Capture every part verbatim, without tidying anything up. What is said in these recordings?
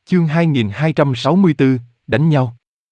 Chương hai nghìn hai trăm sáu mươi tư, đánh nhau.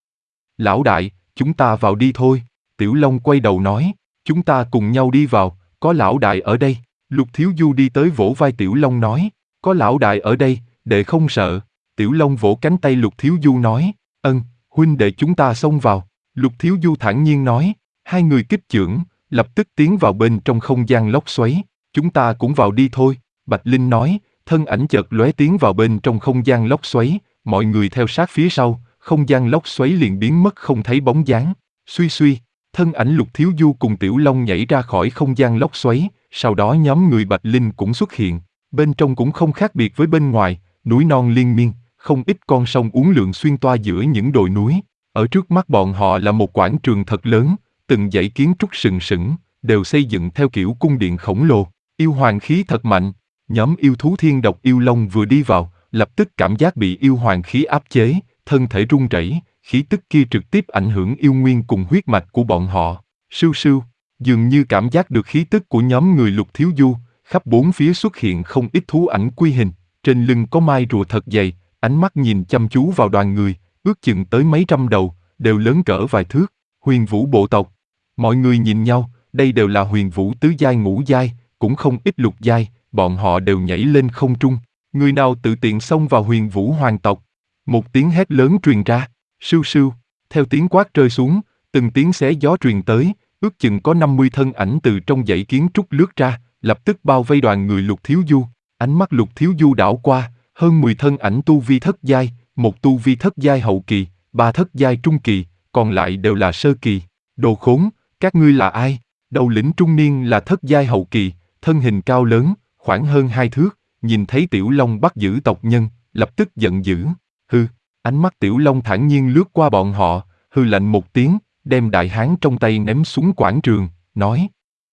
Lão đại, chúng ta vào đi thôi. Tiểu Long quay đầu nói, chúng ta cùng nhau đi vào, có lão đại ở đây. Lục Thiếu Du đi tới vỗ vai Tiểu Long nói, có lão đại ở đây, đệ không sợ. Tiểu Long vỗ cánh tay Lục Thiếu Du nói, ân, huynh đệ chúng ta xông vào. Lục Thiếu Du thản nhiên nói, hai người kích chưởng, lập tức tiến vào bên trong không gian lốc xoáy. Chúng ta cũng vào đi thôi. Bạch Linh nói, thân ảnh chợt lóe tiến vào bên trong không gian lốc xoáy, mọi người theo sát phía sau, không gian lốc xoáy liền biến mất không thấy bóng dáng. Suy suy, thân ảnh Lục Thiếu Du cùng Tiểu Long nhảy ra khỏi không gian lốc xoáy, sau đó nhóm người Bạch Linh cũng xuất hiện. Bên trong cũng không khác biệt với bên ngoài, núi non liên miên, không ít con sông uốn lượn xuyên toa giữa những đồi núi. Ở trước mắt bọn họ là một quảng trường thật lớn, từng dãy kiến trúc sừng sững, đều xây dựng theo kiểu cung điện khổng lồ. Yêu hoàng khí thật mạnh. Nhóm yêu thú thiên độc yêu long vừa đi vào, lập tức cảm giác bị yêu hoàng khí áp chế, thân thể run rẩy, khí tức kia trực tiếp ảnh hưởng yêu nguyên cùng huyết mạch của bọn họ. Sưu sưu, dường như cảm giác được khí tức của nhóm người Lục Thiếu Du, khắp bốn phía xuất hiện không ít thú ảnh quy hình, trên lưng có mai rùa thật dày, ánh mắt nhìn chăm chú vào đoàn người, ước chừng tới mấy trăm đầu, đều lớn cỡ vài thước. Huyền Vũ bộ tộc. Mọi người nhìn nhau, đây đều là huyền vũ tứ giai ngũ giai, cũng không ít lục giai. Bọn họ đều nhảy lên không trung. Người nào tự tiện xông vào huyền vũ hoàng tộc? Một tiếng hét lớn truyền ra. Sưu sưu, theo tiếng quát rơi xuống, từng tiếng xé gió truyền tới, ước chừng có năm mươi thân ảnh từ trong dãy kiến trúc lướt ra, lập tức bao vây đoàn người Lục Thiếu Du. Ánh mắt Lục Thiếu Du đảo qua, hơn mười thân ảnh tu vi thất giai, một tu vi thất giai hậu kỳ, ba thất giai trung kỳ, còn lại đều là sơ kỳ. Đồ khốn, các ngươi là ai? Đầu lĩnh trung niên là thất giai hậu kỳ, thân hình cao lớn, khoảng hơn hai thước, nhìn thấy Tiểu Long bắt giữ tộc nhân, lập tức giận dữ. Hư, ánh mắt Tiểu Long thản nhiên lướt qua bọn họ, hư lạnh một tiếng, đem đại hán trong tay ném xuống quảng trường, nói: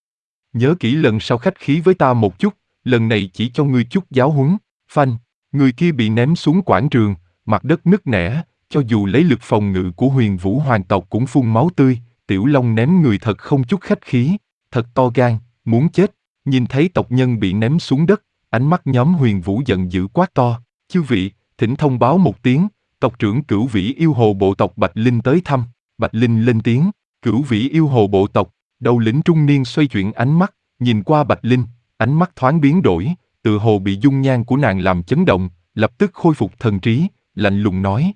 nhớ kỹ lần sau khách khí với ta một chút, lần này chỉ cho ngươi chút giáo huấn. Phanh, người kia bị ném xuống quảng trường, mặt đất nứt nẻ, cho dù lấy lực phòng ngự của huyền vũ hoàng tộc cũng phun máu tươi. Tiểu Long ném người thật không chút khách khí, thật to gan, muốn chết. Nhìn thấy tộc nhân bị ném xuống đất, ánh mắt nhóm huyền vũ giận dữ quát to: chư vị, thỉnh thông báo một tiếng, tộc trưởng Cửu Vĩ yêu hồ bộ tộc Bạch Linh tới thăm. Bạch Linh lên tiếng: Cửu Vĩ yêu hồ bộ tộc. Đầu lĩnh trung niên xoay chuyển ánh mắt, nhìn qua Bạch Linh, ánh mắt thoáng biến đổi, tựa hồ bị dung nhan của nàng làm chấn động, lập tức khôi phục thần trí, lạnh lùng nói: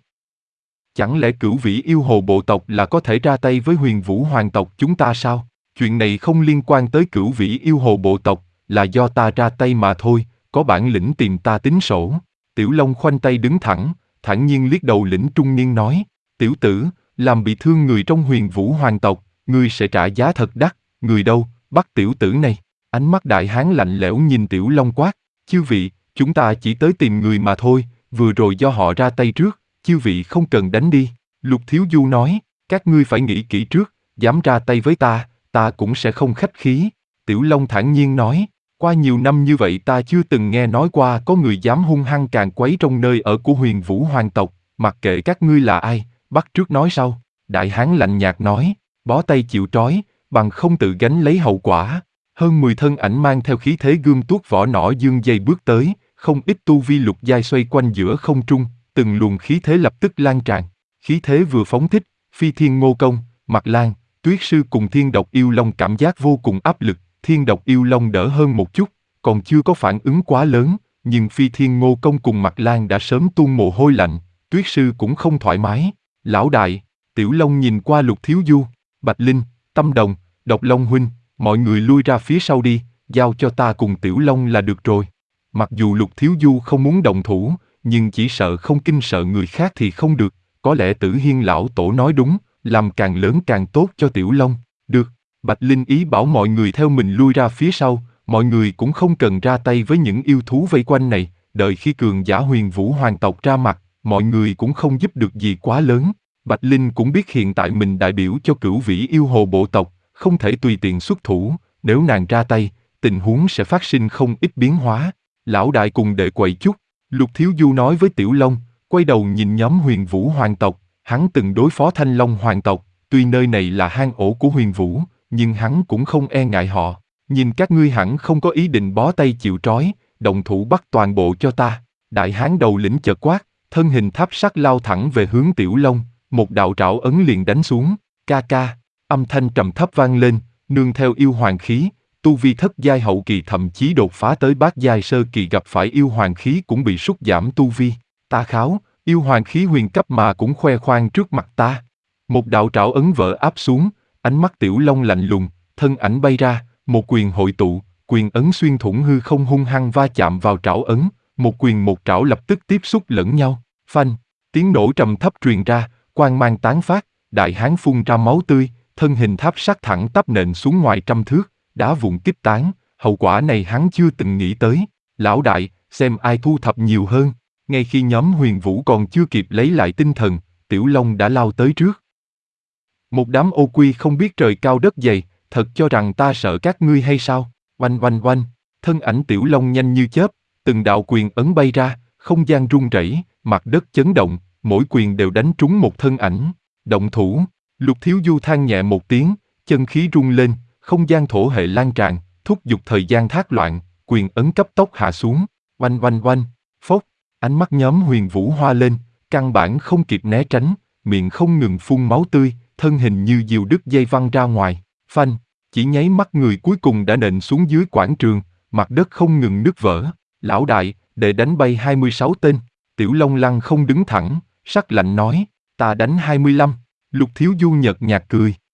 chẳng lẽ Cửu Vĩ yêu hồ bộ tộc là có thể ra tay với huyền vũ hoàng tộc chúng ta sao? Chuyện này không liên quan tới Cửu Vĩ yêu hồ bộ tộc, là do ta ra tay mà thôi, có bản lĩnh tìm ta tính sổ. Tiểu Long khoanh tay đứng thẳng, thản nhiên liếc đầu lĩnh trung niên nói: tiểu tử, làm bị thương người trong huyền vũ hoàng tộc, ngươi sẽ trả giá thật đắt. Người đâu, bắt tiểu tử này. Ánh mắt đại hán lạnh lẽo nhìn Tiểu Long quát: chư vị, chúng ta chỉ tới tìm người mà thôi, vừa rồi do họ ra tay trước, chư vị không cần đánh đi. Lục Thiếu Du nói: các ngươi phải nghĩ kỹ trước, dám ra tay với ta, ta cũng sẽ không khách khí. Tiểu Long thản nhiên nói: qua nhiều năm như vậy ta chưa từng nghe nói qua có người dám hung hăng càn quấy trong nơi ở của huyền vũ hoàng tộc, mặc kệ các ngươi là ai, bắt trước nói sau. Đại hán lạnh nhạt nói: bó tay chịu trói, bằng không tự gánh lấy hậu quả. Hơn mười thân ảnh mang theo khí thế gươm tuốt vỏ nỏ dương dây bước tới, không ít tu vi lục giai xoay quanh giữa không trung, từng luồng khí thế lập tức lan tràn. Khí thế vừa phóng thích, Phi Thiên Ngô Công, Mạc Lan, Tuyết Sư cùng Thiên Độc Yêu Long cảm giác vô cùng áp lực. Thiên Độc Yêu Long đỡ hơn một chút, còn chưa có phản ứng quá lớn, nhưng Phi Thiên Ngô Công cùng Mạc Lan đã sớm tuôn mồ hôi lạnh. Tuyết Sư cũng không thoải mái. Lão đại, Tiểu Long nhìn qua Lục Thiếu Du, Bạch Linh, Tâm Đồng, Độc Long huynh, mọi người lui ra phía sau đi, giao cho ta cùng Tiểu Long là được rồi. Mặc dù Lục Thiếu Du không muốn động thủ, nhưng chỉ sợ không kinh sợ người khác thì không được. Có lẽ Tử Hiên lão tổ nói đúng, làm càng lớn càng tốt cho Tiểu Long. Được, Bạch Linh ý bảo mọi người theo mình lui ra phía sau, mọi người cũng không cần ra tay với những yêu thú vây quanh này, đợi khi cường giả huyền vũ hoàng tộc ra mặt, mọi người cũng không giúp được gì quá lớn. Bạch Linh cũng biết hiện tại mình đại biểu cho Cửu Vĩ yêu hồ bộ tộc, không thể tùy tiện xuất thủ, nếu nàng ra tay, tình huống sẽ phát sinh không ít biến hóa. Lão đại cùng đệ quậy chút, Lục Thiếu Du nói với Tiểu Long, quay đầu nhìn nhóm huyền vũ hoàng tộc, hắn từng đối phó Thanh Long hoàng tộc, tuy nơi này là hang ổ của huyền vũ, nhưng hắn cũng không e ngại họ. Nhìn các ngươi hẳn không có ý định bó tay chịu trói, động thủ bắt toàn bộ cho ta. Đại hán đầu lĩnh chợt quát, thân hình tháp sắt lao thẳng về hướng Tiểu Long, một đạo trảo ấn liền đánh xuống, ca ca, âm thanh trầm thấp vang lên, nương theo yêu hoàng khí, tu vi thất giai hậu kỳ thậm chí đột phá tới bát giai sơ kỳ gặp phải yêu hoàng khí cũng bị sút giảm tu vi. Ta kháo, yêu hoàng khí huyền cấp mà cũng khoe khoang trước mặt ta. Một đạo trảo ấn vỡ áp xuống, ánh mắt Tiểu Long lạnh lùng, thân ảnh bay ra, một quyền hội tụ, quyền ấn xuyên thủng hư không hung hăng va chạm vào trảo ấn, một quyền một trảo lập tức tiếp xúc lẫn nhau, phanh, tiếng nổ trầm thấp truyền ra, quang mang tán phát, đại hán phun ra máu tươi, thân hình tháp sắt thẳng tắp nện xuống ngoài trăm thước, đá vụn kích tán, hậu quả này hắn chưa từng nghĩ tới. Lão đại, xem ai thu thập nhiều hơn. Ngay khi nhóm Huyền Vũ còn chưa kịp lấy lại tinh thần, Tiểu Long đã lao tới trước. Một đám ô quy không biết trời cao đất dày, thật cho rằng ta sợ các ngươi hay sao? Oanh oanh oanh, thân ảnh Tiểu Long nhanh như chớp, từng đạo quyền ấn bay ra, không gian rung rẩy, mặt đất chấn động, mỗi quyền đều đánh trúng một thân ảnh. Động thủ, Lục Thiếu Du than nhẹ một tiếng, chân khí rung lên, không gian thổ hệ lan tràn, thúc giục thời gian thác loạn, quyền ấn cấp tốc hạ xuống. Oanh oanh oanh, phốc, ánh mắt nhóm Huyền Vũ hoa lên, căn bản không kịp né tránh, miệng không ngừng phun máu tươi, thân hình như diều đứt dây văng ra ngoài. Phanh, chỉ nháy mắt người cuối cùng đã nện xuống dưới quảng trường, mặt đất không ngừng nứt vỡ. Lão đại, để đánh bay hai mươi sáu tên. Tiểu Long lăng không đứng thẳng, sắc lạnh nói, ta đánh hai mươi lăm. Lục Thiếu Du nhợt nhạt cười.